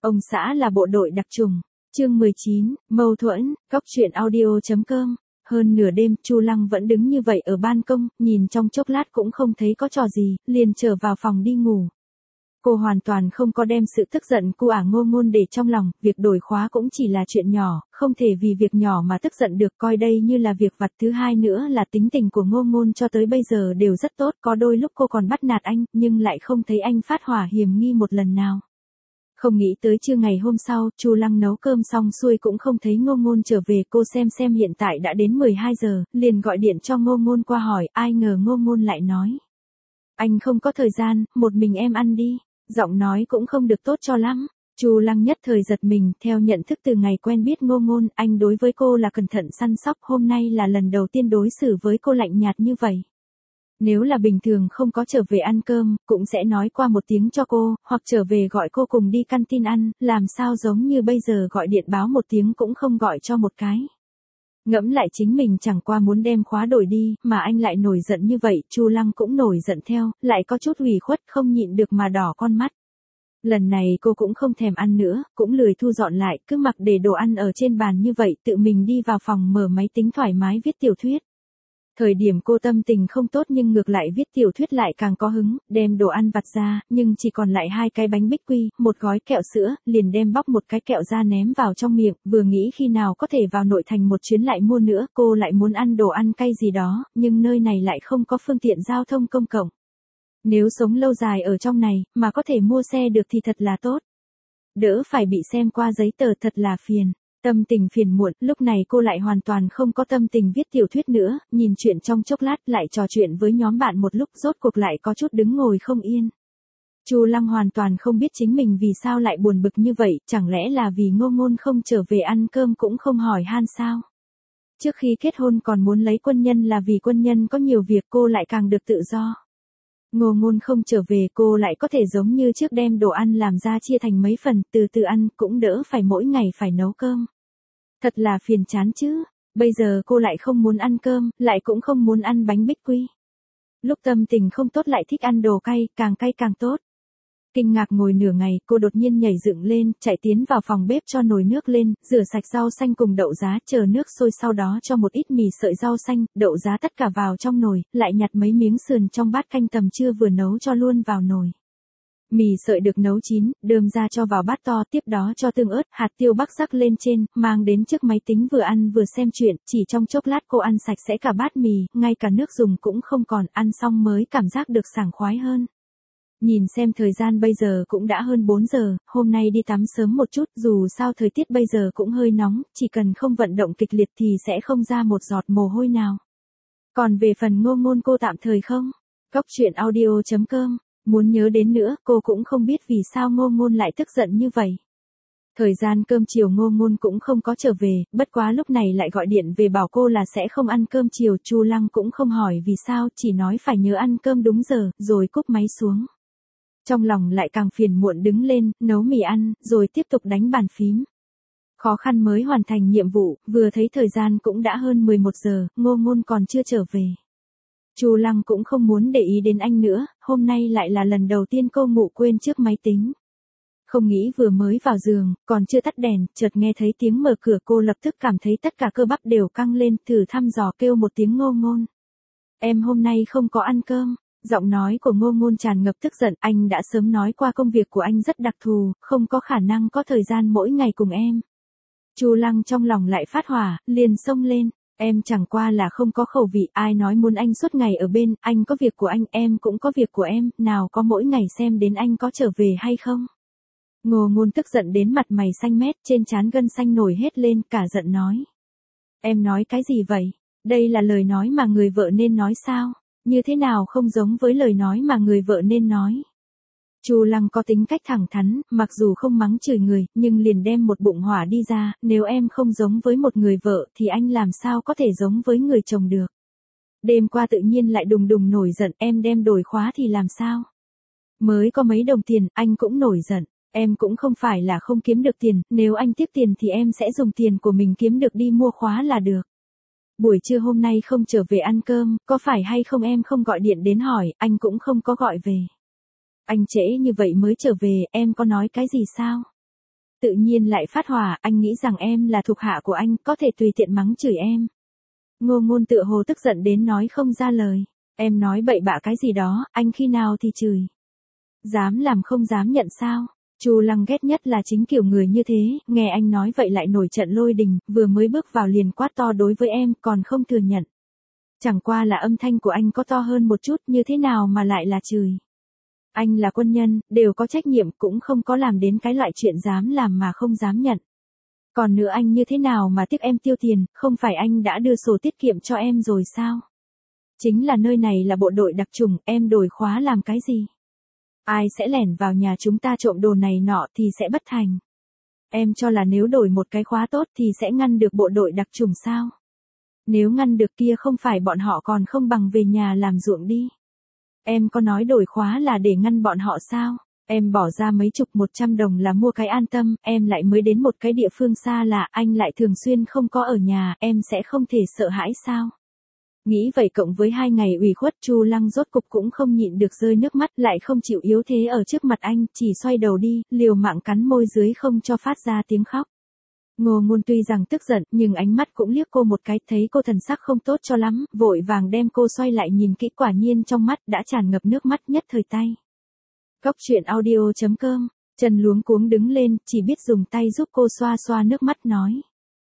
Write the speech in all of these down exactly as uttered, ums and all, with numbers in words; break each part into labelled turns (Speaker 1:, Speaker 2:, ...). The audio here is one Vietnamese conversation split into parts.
Speaker 1: Ông xã là bộ đội đặc chủng. Chương mười chín, mâu thuẫn, góc truyện audio.com. Hơn nửa đêm, Chu Lăng vẫn đứng như vậy ở ban công, nhìn trong chốc lát cũng không thấy có trò gì, liền trở vào phòng đi ngủ. Cô hoàn toàn không có đem sự tức giận cu ả Ngô Ngôn để trong lòng, việc đổi khóa cũng chỉ là chuyện nhỏ, không thể vì việc nhỏ mà tức giận được, coi đây như là việc vặt. Thứ hai nữa là tính tình của Ngô Ngôn cho tới bây giờ đều rất tốt, có đôi lúc cô còn bắt nạt anh, nhưng lại không thấy anh phát hỏa hiềm nghi một lần nào. Không nghĩ tới trưa ngày hôm sau, Chu Lăng nấu cơm xong xuôi cũng không thấy Ngô Ngôn trở về, cô xem xem hiện tại đã đến mười hai giờ, liền gọi điện cho Ngô Ngôn qua hỏi, ai ngờ Ngô Ngôn lại nói: "Anh không có thời gian, một mình em ăn đi." Giọng nói cũng không được tốt cho lắm. Chu Lăng nhất thời giật mình, theo nhận thức từ ngày quen biết Ngô Ngôn, anh đối với cô là cẩn thận săn sóc, hôm nay là lần đầu tiên đối xử với cô lạnh nhạt như vậy. Nếu là bình thường không có trở về ăn cơm, cũng sẽ nói qua một tiếng cho cô, hoặc trở về gọi cô cùng đi căn tin ăn, làm sao giống như bây giờ gọi điện báo một tiếng cũng không gọi cho một cái. Ngẫm lại chính mình chẳng qua muốn đem khóa đổi đi, mà anh lại nổi giận như vậy, Chu Lăng cũng nổi giận theo, lại có chút ủy khuất, không nhịn được mà đỏ con mắt. Lần này cô cũng không thèm ăn nữa, cũng lười thu dọn lại, cứ mặc để đồ ăn ở trên bàn như vậy, tự mình đi vào phòng mở máy tính thoải mái viết tiểu thuyết. Thời điểm cô tâm tình không tốt nhưng ngược lại viết tiểu thuyết lại càng có hứng, đem đồ ăn vặt ra, nhưng chỉ còn lại hai cái bánh bích quy, một gói kẹo sữa, liền đem bóc một cái kẹo ra ném vào trong miệng, vừa nghĩ khi nào có thể vào nội thành một chuyến lại mua nữa, cô lại muốn ăn đồ ăn cay gì đó, nhưng nơi này lại không có phương tiện giao thông công cộng. Nếu sống lâu dài ở trong này, mà có thể mua xe được thì thật là tốt. Đỡ phải bị xem qua giấy tờ thật là phiền. Tâm tình phiền muộn, lúc này cô lại hoàn toàn không có tâm tình viết tiểu thuyết nữa, nhìn chuyện trong chốc lát lại trò chuyện với nhóm bạn một lúc, rốt cuộc lại có chút đứng ngồi không yên. Chu Lăng hoàn toàn không biết chính mình vì sao lại buồn bực như vậy, chẳng lẽ là vì Ngô Ngôn không trở về ăn cơm cũng không hỏi han sao? Trước khi kết hôn còn muốn lấy quân nhân là vì quân nhân có nhiều việc, cô lại càng được tự do. Ngô Ngôn không trở về, cô lại có thể giống như trước đem đồ ăn làm ra chia thành mấy phần, từ từ ăn, cũng đỡ phải mỗi ngày phải nấu cơm. Thật là phiền chán chứ, bây giờ cô lại không muốn ăn cơm, lại cũng không muốn ăn bánh bích quy. Lúc tâm tình không tốt lại thích ăn đồ cay, càng cay càng tốt. Kinh ngạc ngồi nửa ngày, cô đột nhiên nhảy dựng lên, chạy tiến vào phòng bếp cho nồi nước lên, rửa sạch rau xanh cùng đậu giá, chờ nước sôi, sau đó cho một ít mì sợi rau xanh, đậu giá tất cả vào trong nồi, lại nhặt mấy miếng sườn trong bát canh tầm trưa vừa nấu cho luôn vào nồi. Mì sợi được nấu chín, đơm ra cho vào bát to, tiếp đó cho tương ớt, hạt tiêu bắc rắc lên trên, mang đến trước máy tính vừa ăn vừa xem chuyện, chỉ trong chốc lát cô ăn sạch sẽ cả bát mì, ngay cả nước dùng cũng không còn, ăn xong mới cảm giác được sảng khoái hơn. Nhìn xem thời gian bây giờ cũng đã hơn bốn giờ, hôm nay đi tắm sớm một chút, dù sao thời tiết bây giờ cũng hơi nóng, chỉ cần không vận động kịch liệt thì sẽ không ra một giọt mồ hôi nào. Còn về phần Ngô Ngôn cô tạm thời không. Góc truyện audio.com. Muốn nhớ đến nữa, cô cũng không biết vì sao Ngô Ngôn lại tức giận như vậy. Thời gian cơm chiều Ngô Ngôn cũng không có trở về, bất quá lúc này lại gọi điện về bảo cô là sẽ không ăn cơm chiều, Chu Lăng cũng không hỏi vì sao, chỉ nói phải nhớ ăn cơm đúng giờ, rồi cúp máy xuống. Trong lòng lại càng phiền muộn, đứng lên, nấu mì ăn, rồi tiếp tục đánh bàn phím. Khó khăn mới hoàn thành nhiệm vụ, vừa thấy thời gian cũng đã hơn mười một giờ, Ngô Ngôn còn chưa trở về. Chu Lăng cũng không muốn để ý đến anh nữa, hôm nay lại là lần đầu tiên cô ngủ quên trước máy tính. Không nghĩ vừa mới vào giường, còn chưa tắt đèn, chợt nghe thấy tiếng mở cửa, cô lập tức cảm thấy tất cả cơ bắp đều căng lên, thử thăm dò kêu một tiếng Ngô Ngôn. Em hôm nay không có ăn cơm. Giọng nói của Ngô Ngôn tràn ngập tức giận, anh đã sớm nói qua công việc của anh rất đặc thù, không có khả năng có thời gian mỗi ngày cùng em. Chu Lăng trong lòng lại phát hỏa, liền xông lên, em chẳng qua là không có khẩu vị, ai nói muốn anh suốt ngày ở bên, anh có việc của anh, em cũng có việc của em, nào có mỗi ngày xem đến anh có trở về hay không. Ngô Ngôn tức giận đến mặt mày xanh mét, trên trán gân xanh nổi hết lên, cả giận nói. Em nói cái gì vậy? Đây là lời nói mà người vợ nên nói sao? Như thế nào không giống với lời nói mà người vợ nên nói. Chu Lăng có tính cách thẳng thắn, mặc dù không mắng chửi người, nhưng liền đem một bụng hỏa đi ra, nếu em không giống với một người vợ thì anh làm sao có thể giống với người chồng được. Đêm qua tự nhiên lại đùng đùng nổi giận, em đem đổi khóa thì làm sao. Mới có mấy đồng tiền, anh cũng nổi giận, em cũng không phải là không kiếm được tiền, nếu anh tiếc tiền thì em sẽ dùng tiền của mình kiếm được đi mua khóa là được. Buổi trưa hôm nay không trở về ăn cơm, có phải hay không em không gọi điện đến hỏi, anh cũng không có gọi về. Anh trễ như vậy mới trở về, em có nói cái gì sao? tự nhiên lại phát hỏa, anh nghĩ rằng em là thuộc hạ của anh, có thể tùy tiện mắng chửi em. Ngô Ngôn tựa hồ tức giận đến nói không ra lời. Em nói bậy bạ cái gì đó, anh khi nào thì chửi. Dám làm không dám nhận sao? Chu Lăng ghét nhất là chính kiểu người như thế, nghe anh nói vậy lại nổi trận lôi đình, vừa mới bước vào liền quát to đối với em, còn không thừa nhận. Chẳng qua là âm thanh của anh có to hơn một chút, như thế nào mà lại là chửi. Anh là quân nhân, đều có trách nhiệm, cũng không có làm đến cái loại chuyện dám làm mà không dám nhận. Còn nữa anh như thế nào mà tiếc em tiêu tiền, không phải anh đã đưa sổ tiết kiệm cho em rồi sao? Chính là nơi này là bộ đội đặc chủng, em đổi khóa làm cái gì? Ai sẽ lẻn vào nhà chúng ta trộm đồ này nọ thì sẽ bất thành. Em cho là nếu đổi một cái khóa tốt thì sẽ ngăn được bộ đội đặc chủng sao? Nếu ngăn được kia không phải bọn họ còn không bằng về nhà làm ruộng đi. Em có nói đổi khóa là để ngăn bọn họ sao? Em bỏ ra mấy chục một trăm đồng là mua cái an tâm, em lại mới đến một cái địa phương xa lạ, anh lại thường xuyên không có ở nhà, em sẽ không thể sợ hãi sao? Nghĩ vậy cộng với hai ngày ủy khuất, Chu Lăng rốt cục cũng không nhịn được rơi nước mắt, lại không chịu yếu thế ở trước mặt anh, chỉ xoay đầu đi, liều mạng cắn môi dưới không cho phát ra tiếng khóc. Ngô Ngôn tuy rằng tức giận, nhưng ánh mắt cũng liếc cô một cái, thấy cô thần sắc không tốt cho lắm, vội vàng đem cô xoay lại nhìn kỹ, quả nhiên trong mắt đã tràn ngập nước mắt nhất thời tay. Cóc truyện audio chấm com, Trần luống cuống đứng lên, chỉ biết dùng tay giúp cô xoa xoa nước mắt nói.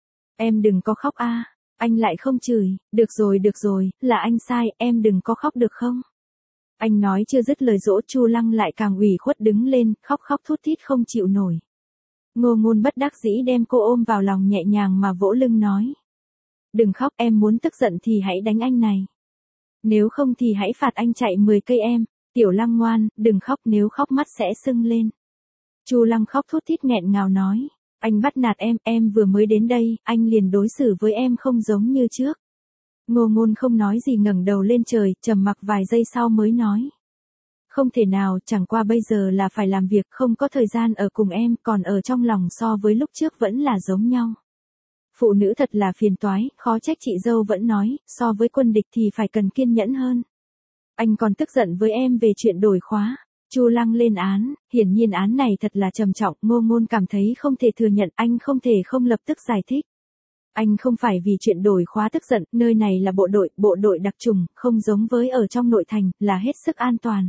Speaker 1: Em đừng có khóc a. Anh lại không chửi, được rồi được rồi, là anh sai, em đừng có khóc được không? Anh nói chưa dứt lời dỗ, Chu Lăng lại càng ủy khuất đứng lên, khóc khóc thút thít không chịu nổi. Ngô Ngôn bất đắc dĩ đem cô ôm vào lòng nhẹ nhàng mà vỗ lưng nói. Đừng khóc, em muốn tức giận thì hãy đánh anh này. Nếu không thì hãy phạt anh chạy mười cây em. Tiểu Lăng ngoan, đừng khóc, nếu khóc mắt sẽ sưng lên. Chu Lăng khóc thút thít nghẹn ngào nói. Anh bắt nạt em, em vừa mới đến đây, anh liền đối xử với em không giống như trước. Ngô Ngôn không nói gì, ngẩng đầu lên trời, trầm mặc vài giây sau mới nói. Không thể nào, chẳng qua bây giờ là phải làm việc, không có thời gian ở cùng em, còn ở trong lòng so với lúc trước vẫn là giống nhau. Phụ nữ thật là phiền toái, khó trách chị dâu vẫn nói, so với quân địch thì phải cần kiên nhẫn hơn. Anh còn tức giận với em về chuyện đổi khóa. Chu Lăng lên án, hiển nhiên án này thật là trầm trọng, Ngô Ngôn cảm thấy không thể thừa nhận, anh không thể không lập tức giải thích. Anh không phải vì chuyện đổi khóa tức giận, nơi này là bộ đội, bộ đội đặc chủng, không giống với ở trong nội thành, là hết sức an toàn.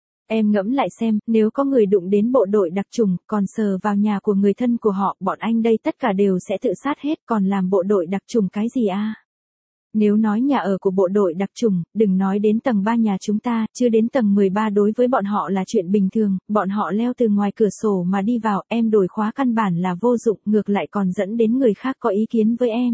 Speaker 1: Em ngẫm lại xem, nếu có người đụng đến bộ đội đặc chủng, còn sờ vào nhà của người thân của họ, bọn anh đây tất cả đều sẽ tự sát hết, còn làm bộ đội đặc chủng cái gì a? Nếu nói nhà ở của bộ đội đặc chủng, đừng nói đến tầng ba nhà chúng ta, chưa đến tầng mười ba đối với bọn họ là chuyện bình thường, bọn họ leo từ ngoài cửa sổ mà đi vào, em đổi khóa căn bản là vô dụng, ngược lại còn dẫn đến người khác có ý kiến với em.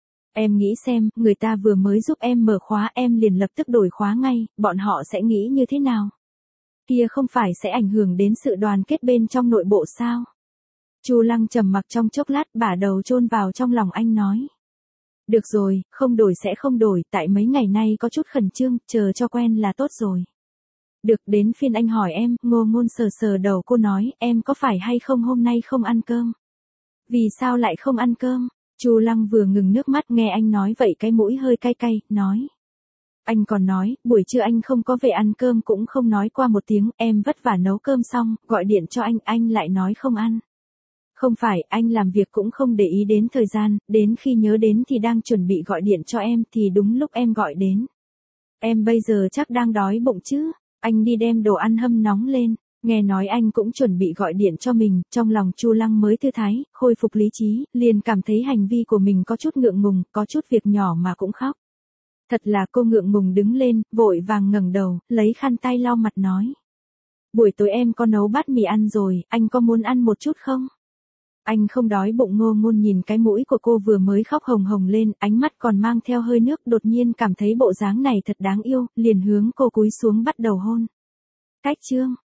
Speaker 1: Em nghĩ xem, người ta vừa mới giúp em mở khóa, em liền lập tức đổi khóa ngay, bọn họ sẽ nghĩ như thế nào? Kia không phải sẽ ảnh hưởng đến sự đoàn kết bên trong nội bộ sao? Chu Lăng trầm mặc trong chốc lát, bả đầu chôn vào trong lòng anh nói. Được rồi, không đổi sẽ không đổi, tại mấy ngày nay có chút khẩn trương, chờ cho quen là tốt rồi. Được, đến phiên anh hỏi em, Ngô Ngôn sờ sờ đầu cô nói, em có phải hay không hôm nay không ăn cơm? Vì sao lại không ăn cơm? Chu Lăng vừa ngừng nước mắt, nghe anh nói vậy cái mũi hơi cay cay, nói. Anh còn nói, buổi trưa anh không có về ăn cơm cũng không nói qua một tiếng, em vất vả nấu cơm xong, gọi điện cho anh, anh lại nói không ăn. Không phải, anh làm việc cũng không để ý đến thời gian, đến khi nhớ đến thì đang chuẩn bị gọi điện cho em thì đúng lúc em gọi đến. Em bây giờ chắc đang đói bụng chứ, anh đi đem đồ ăn hâm nóng lên, nghe nói anh cũng chuẩn bị gọi điện cho mình, trong lòng Chu Lăng mới thư thái, khôi phục lý trí, liền cảm thấy hành vi của mình có chút ngượng ngùng, có chút việc nhỏ mà cũng khóc. Thật là cô ngượng ngùng đứng lên, vội vàng ngẩng đầu, lấy khăn tay lau mặt nói. Buổi tối em có nấu bát mì ăn rồi, anh có muốn ăn một chút không? Anh không đói bụng. Ngô Ngôn nhìn cái mũi của cô vừa mới khóc hồng hồng lên, ánh mắt còn mang theo hơi nước, đột nhiên cảm thấy bộ dáng này thật đáng yêu, liền hướng cô cúi xuống bắt đầu hôn. Cách chương